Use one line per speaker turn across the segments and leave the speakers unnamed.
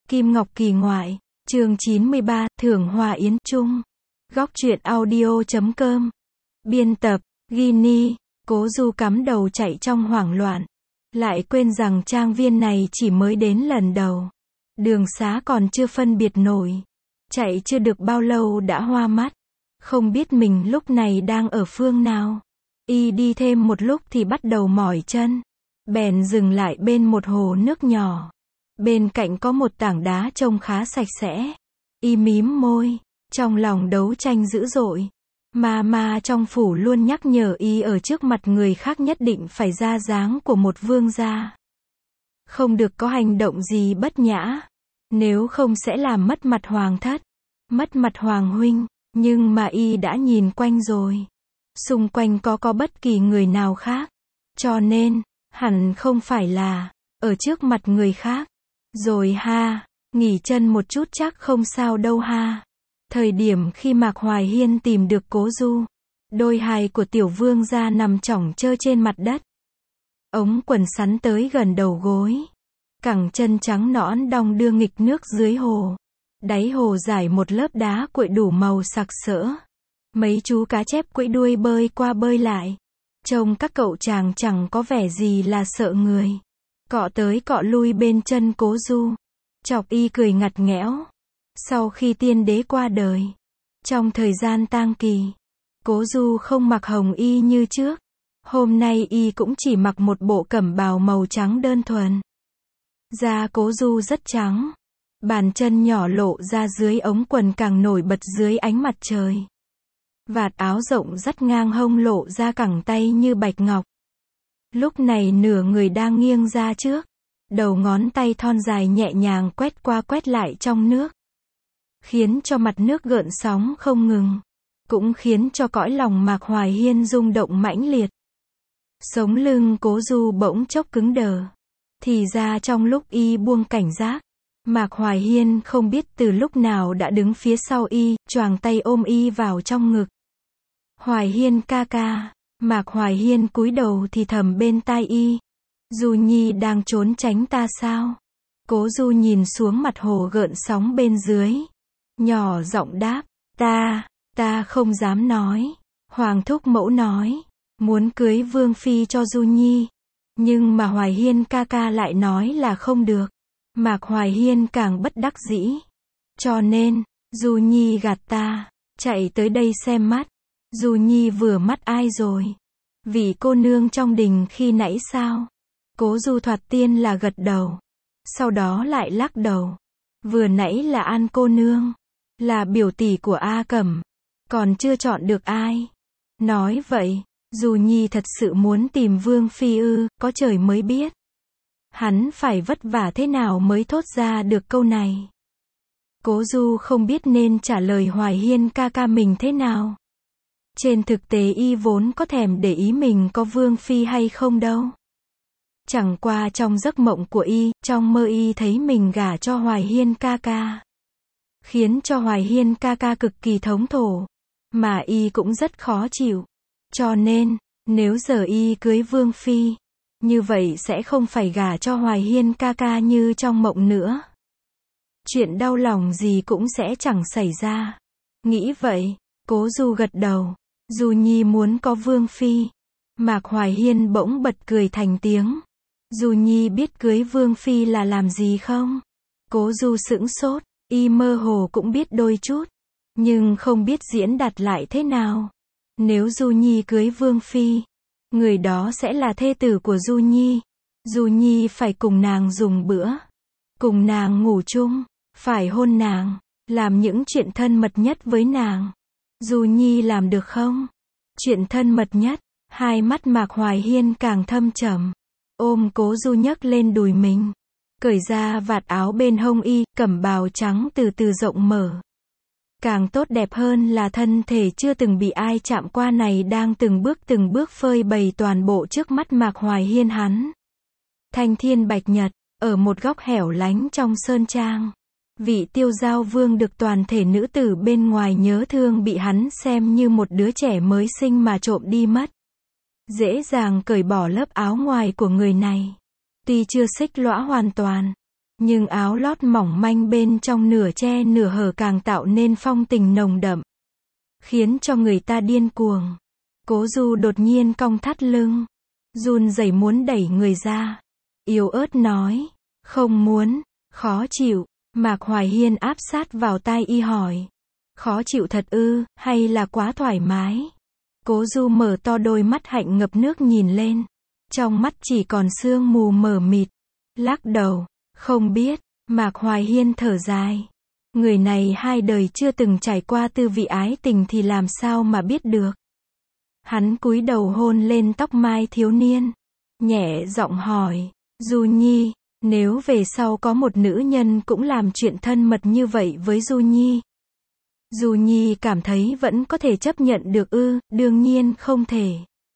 Kim Ngọc Kỳ ngoại, chương 93, Thưởng Hòa Yến Trung. Góc truyện audio.com. Biên tập, Ginny. Cố Du cắm đầu chạy trong hoảng loạn. Lại quên rằng trang viên này chỉ mới đến lần đầu. Đường xá còn chưa phân biệt nổi. Chạy chưa được bao lâu đã hoa mắt. Không biết mình lúc này đang ở phương nào. Y đi thêm một lúc thì bắt đầu mỏi chân. Bèn dừng lại bên một hồ nước nhỏ. Bên cạnh có một tảng đá trông khá sạch sẽ. Y mím môi, trong lòng đấu tranh dữ dội. Ma trong phủ luôn nhắc nhở y ở trước mặt người khác nhất định phải ra dáng của một vương gia. Không được có hành động gì bất nhã. Nếu không sẽ làm mất mặt hoàng thất, mất mặt hoàng huynh. Nhưng mà y đã nhìn quanh rồi. Xung quanh có bất kỳ người nào khác. Cho nên, hẳn không phải là ở trước mặt người khác. Rồi ha, nghỉ chân một chút chắc không sao đâu ha. Thời điểm khi Mạc Hoài Hiên tìm được Cố Du, đôi hài của tiểu vương gia nằm chỏng chơ trên mặt đất. Ống quần sắn tới gần đầu gối. Cẳng chân trắng nõn đong đưa nghịch nước dưới hồ. Đáy hồ rải một lớp đá cuội đủ màu sặc sỡ. Mấy chú cá chép quẫy đuôi bơi qua bơi lại. Trông các cậu chàng chẳng có vẻ gì là sợ người. Cọ tới cọ lui bên chân Cố Du. Chọc y cười ngặt nghẽo. Sau khi tiên đế qua đời, trong thời gian tang kỳ, Cố Du không mặc hồng y như trước. Hôm nay y cũng chỉ mặc một bộ cẩm bào màu trắng đơn thuần. Da Cố Du rất trắng. Bàn chân nhỏ lộ ra dưới ống quần càng nổi bật dưới ánh mặt trời. Vạt áo rộng dắt ngang hông lộ ra cẳng tay như bạch ngọc. Lúc này nửa người đang nghiêng ra trước. Đầu ngón tay thon dài nhẹ nhàng quét qua quét lại trong nước. Khiến cho mặt nước gợn sóng không ngừng. Cũng khiến cho cõi lòng Mạc Hoài Hiên rung động mãnh liệt. Sống lưng Cố Du bỗng chốc cứng đờ. Thì ra trong lúc y buông cảnh giác, Mạc Hoài Hiên không biết từ lúc nào đã đứng phía sau y, choàng tay ôm y vào trong ngực. Hoài Hiên ca ca. Mạc Hoài Hiên cúi đầu thì thầm bên tai y. Du Nhi đang trốn tránh ta sao? Cố Du nhìn xuống mặt hồ gợn sóng bên dưới. Nhỏ giọng đáp. Ta không dám nói. Hoàng thúc mẫu nói. Muốn cưới vương phi cho Du Nhi. Nhưng mà Hoài Hiên ca ca lại nói là không được. Mạc Hoài Hiên càng bất đắc dĩ. Cho nên, Du Nhi gạt ta. Chạy tới đây xem mắt. Du Nhi vừa mắt ai rồi? Vị cô nương trong đình khi nãy sao? Cố Du thoạt tiên là gật đầu. Sau đó lại lắc đầu. Vừa nãy là An cô nương. Là biểu tỷ của A Cẩm. Còn chưa chọn được ai. Nói vậy, Du Nhi thật sự muốn tìm vương phi ư, có trời mới biết. Hắn phải vất vả thế nào mới thốt ra được câu này. Cố Du không biết nên trả lời Hoài Hiên ca ca mình thế nào. Trên thực tế y vốn có thèm để ý mình có vương phi hay không đâu. Chẳng qua trong giấc mộng của y, trong mơ y thấy mình gả cho Hoài Hiên ca ca. Khiến cho Hoài Hiên ca ca cực kỳ thống thổ. Mà y cũng rất khó chịu. Cho nên, nếu giờ y cưới vương phi, như vậy sẽ không phải gả cho Hoài Hiên ca ca như trong mộng nữa. Chuyện đau lòng gì cũng sẽ chẳng xảy ra. Nghĩ vậy, Cố Du gật đầu. Du Nhi muốn có vương phi. Mạc Hoài Hiên bỗng bật cười thành tiếng. Du Nhi biết cưới vương phi là làm gì không? Cố Du sững sốt, y mơ hồ cũng biết đôi chút. Nhưng không biết diễn đạt lại thế nào. Nếu Du Nhi cưới vương phi, người đó sẽ là thê tử của Du Nhi. Du Nhi phải cùng nàng dùng bữa. Cùng nàng ngủ chung. Phải hôn nàng. Làm những chuyện thân mật nhất với nàng. Du Nhi làm được không? Chuyện thân mật nhất. Hai mắt Mạc Hoài Hiên càng thâm trầm. Ôm Cố Du nhấc lên đùi mình. Cởi ra vạt áo bên hông y, cẩm bào trắng từ từ rộng mở. Càng tốt đẹp hơn là thân thể chưa từng bị ai chạm qua này đang từng bước phơi bày toàn bộ trước mắt Mạc Hoài Hiên hắn. Thanh thiên bạch nhật, ở một góc hẻo lánh trong sơn trang. Vị Tiêu Giao Vương được toàn thể nữ tử bên ngoài nhớ thương bị hắn xem như một đứa trẻ mới sinh mà trộm đi mất. Dễ dàng cởi bỏ lớp áo ngoài của người này. Tuy chưa xích lõa hoàn toàn, Nhưng áo lót mỏng manh bên trong nửa che nửa hở càng tạo nên phong tình nồng đậm, khiến cho người ta điên cuồng. Cố Du đột nhiên cong thắt lưng, run rẩy muốn đẩy người ra, yếu ớt nói, không muốn, khó chịu. Mạc Hoài Hiên áp sát vào tai y hỏi, khó chịu thật ư, hay là quá thoải mái? Cố Du mở to đôi mắt hạnh ngập nước nhìn lên, trong mắt chỉ còn sương mù mờ mịt, lắc đầu, không biết. Mạc Hoài Hiên thở dài, người này hai đời chưa từng trải qua tư vị ái tình thì làm sao mà biết được. Hắn cúi đầu hôn lên tóc mai thiếu niên, nhẹ giọng hỏi, Du Nhi, nếu về sau có một nữ nhân cũng làm chuyện thân mật như vậy với Du Nhi, Du Nhi cảm thấy vẫn có thể chấp nhận được ư? Đương nhiên không thể.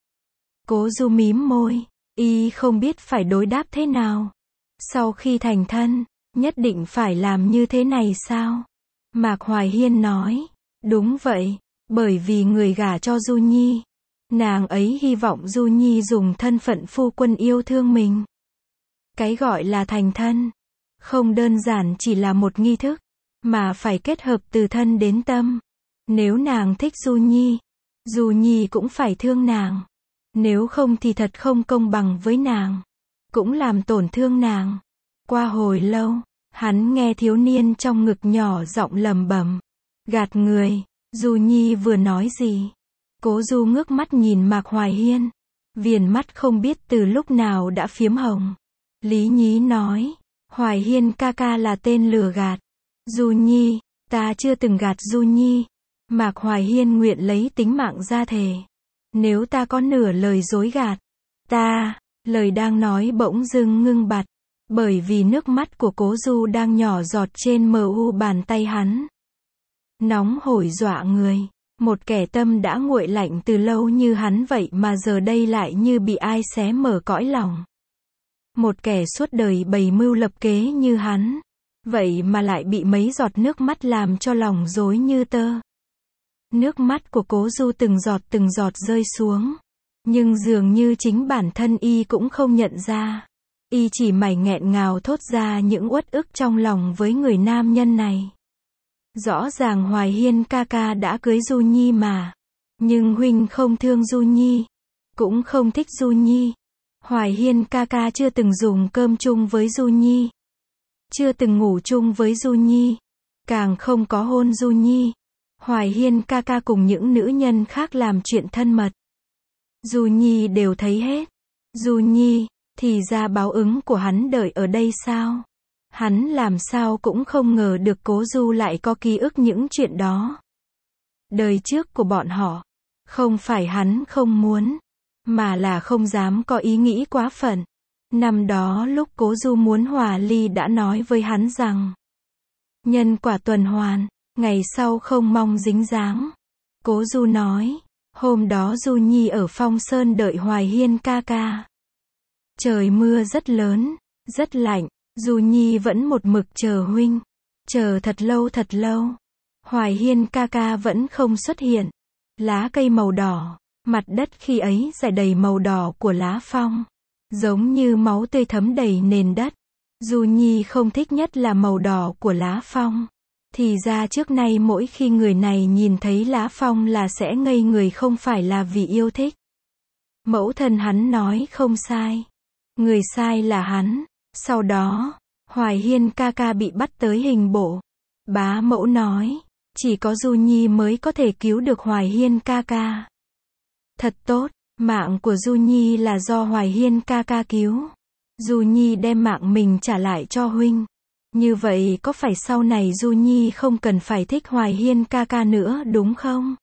Cố Du mím môi, y không biết phải đối đáp thế nào. Sau khi thành thân, nhất định phải làm như thế này sao? Mạc Hoài Hiên nói, đúng vậy, bởi vì người gả cho Du Nhi, nàng ấy hy vọng Du Nhi dùng thân phận phu quân yêu thương mình. Cái gọi là thành thân, không đơn giản chỉ là một nghi thức, mà phải kết hợp từ thân đến tâm. Nếu nàng thích Du Nhi, Du Nhi cũng phải thương nàng. Nếu không thì thật không công bằng với nàng, cũng làm tổn thương nàng. Qua hồi lâu, hắn nghe thiếu niên trong ngực nhỏ giọng lẩm bẩm, gạt người. Du Nhi vừa nói gì? Cố Du ngước mắt nhìn Mạc Hoài Hiên, viền mắt không biết từ lúc nào đã phiếm hồng. Lý nhí nói, Hoài Hiên ca ca là tên lừa gạt. Du Nhi, ta chưa từng gạt Du Nhi. Mạc Hoài Hiên nguyện lấy tính mạng ra thề, nếu ta có nửa lời dối gạt, ta, lời đang nói bỗng dưng ngưng bặt, bởi vì nước mắt của Cố Du đang nhỏ giọt trên mu bàn tay hắn. Nóng hổi dọa người, một kẻ tâm đã nguội lạnh từ lâu như hắn vậy mà giờ đây lại như bị ai xé mở cõi lòng. Một kẻ suốt đời bày mưu lập kế như hắn, vậy mà lại bị mấy giọt nước mắt làm cho lòng rối như tơ. Nước mắt của Cố Du từng giọt rơi xuống, nhưng dường như chính bản thân y cũng không nhận ra. Y chỉ mải nghẹn ngào thốt ra những uất ức trong lòng với người nam nhân này. Rõ ràng Hoài Hiên ca ca đã cưới Du Nhi mà, nhưng huynh không thương Du Nhi, cũng không thích Du Nhi. Hoài Hiên ca ca chưa từng dùng cơm chung với Du Nhi, chưa từng ngủ chung với Du Nhi, càng không có hôn Du Nhi. Hoài Hiên ca ca cùng những nữ nhân khác làm chuyện thân mật, Du Nhi đều thấy hết. Du Nhi, thì ra báo ứng của hắn đợi ở đây sao? Hắn làm sao cũng không ngờ được Cố Du lại có ký ức những chuyện đó. Đời trước của bọn họ, không phải hắn không muốn, mà là không dám có ý nghĩ quá phận. Năm đó lúc Cố Du muốn hòa ly đã nói với hắn rằng, nhân quả tuần hoàn, ngày sau không mong dính dáng. Cố Du nói, hôm đó Du Nhi ở Phong Sơn đợi Hoài Hiên ca ca. Trời mưa rất lớn, rất lạnh, Du Nhi vẫn một mực chờ huynh. Chờ thật lâu, Hoài Hiên ca ca vẫn không xuất hiện. Lá cây màu đỏ, mặt đất khi ấy rải đầy màu đỏ của lá phong, giống như máu tươi thấm đầy nền đất. Du Nhi không thích nhất là màu đỏ của lá phong. Thì ra trước nay mỗi khi người này nhìn thấy lá phong là sẽ ngây người, không phải là vì yêu thích. Mẫu thân hắn nói không sai, người sai là hắn. Sau đó, Hoài Hiên ca ca bị bắt tới hình bộ. Bá mẫu nói, chỉ có Du Nhi mới có thể cứu được Hoài Hiên ca ca. Thật tốt, mạng của Du Nhi là do Hoài Hiên ca ca cứu. Du Nhi đem mạng mình trả lại cho huynh. Như vậy có phải sau này Du Nhi không cần phải thích Hoài Hiên ca ca nữa đúng không?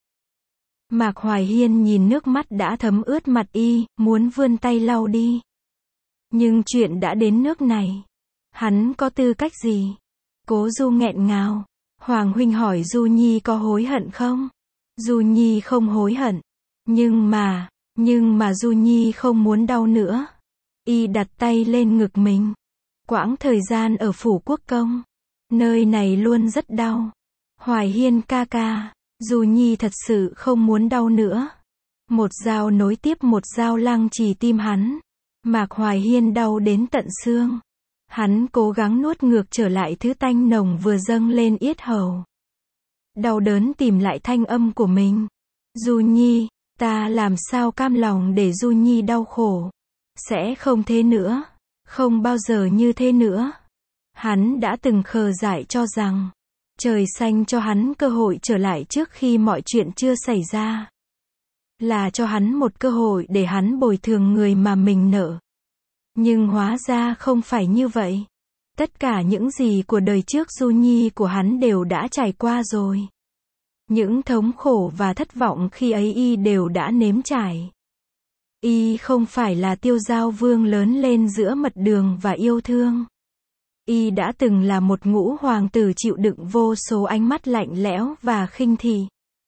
Mạc Hoài Hiên nhìn nước mắt đã thấm ướt mặt y, muốn vươn tay lau đi. Nhưng chuyện đã đến nước này, hắn có tư cách gì? Cố Du nghẹn ngào, Hoàng huynh hỏi Du Nhi có hối hận không? Du Nhi không hối hận, nhưng mà Du Nhi không muốn đau nữa. Y đặt tay lên ngực mình. Quãng thời gian ở Phủ Quốc Công, nơi này luôn rất đau. Hoài Hiên ca ca, Du Nhi thật sự không muốn đau nữa. Một dao nối tiếp một dao lăng trì tim hắn. Mạc Hoài Hiên đau đến tận xương. Hắn cố gắng nuốt ngược trở lại thứ tanh nồng vừa dâng lên yết hầu. Đau đớn tìm lại thanh âm của mình. Du Nhi, ta làm sao cam lòng để Du Nhi đau khổ. Sẽ không thế nữa. Không bao giờ như thế nữa. Hắn đã từng khờ dại cho rằng trời xanh cho hắn cơ hội trở lại trước khi mọi chuyện chưa xảy ra. Là cho hắn một cơ hội để hắn bồi thường người mà mình nợ. Nhưng hóa ra không phải như vậy. Tất cả những gì của đời trước Du Nhi của hắn đều đã trải qua rồi. Những thống khổ và thất vọng khi ấy y đều đã nếm trải. Y không phải là Tiêu Giao Vương lớn lên giữa mật đường và yêu thương. Y đã từng là một ngũ hoàng tử chịu đựng vô số ánh mắt lạnh lẽo và khinh thị.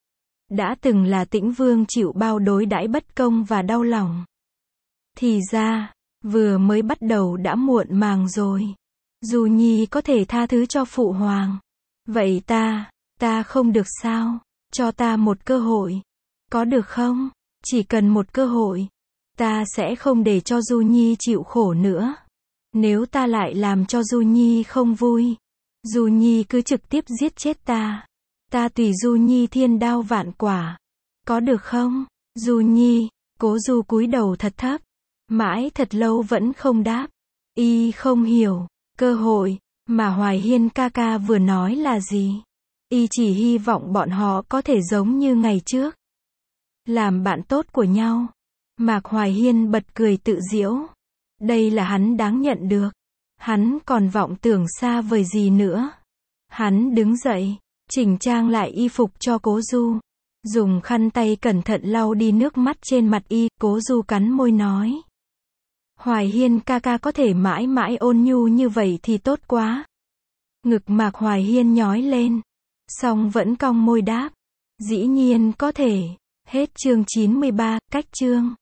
Đã từng là Tĩnh Vương chịu bao đối đãi bất công và đau lòng. Thì ra, vừa mới bắt đầu đã muộn màng rồi. Du Nhi có thể tha thứ cho phụ hoàng. Vậy ta không được sao? Cho ta một cơ hội. Có được không? Chỉ cần một cơ hội. Ta sẽ không để cho Du Nhi chịu khổ nữa. Nếu ta lại làm cho Du Nhi không vui, Du Nhi cứ trực tiếp giết chết ta. Ta tùy Du Nhi thiên đao vạn quả. Có được không? Du Nhi, Cố Du cúi đầu thật thấp. Mãi thật lâu vẫn không đáp. Y không hiểu, cơ hội mà Hoài Hiên ca ca vừa nói là gì. Y chỉ hy vọng bọn họ có thể giống như ngày trước. Làm bạn tốt của nhau. Mạc Hoài Hiên bật cười tự giễu. Đây là hắn đáng nhận được. Hắn còn vọng tưởng xa vời gì nữa. Hắn đứng dậy, chỉnh trang lại y phục cho Cố Du. Dùng khăn tay cẩn thận lau đi nước mắt trên mặt y. Cố Du cắn môi nói. Hoài Hiên ca ca có thể mãi mãi ôn nhu như vậy thì tốt quá. Ngực Mạc Hoài Hiên nhói lên. Song vẫn cong môi đáp. Dĩ nhiên có thể. Hết chương 93, cách chương.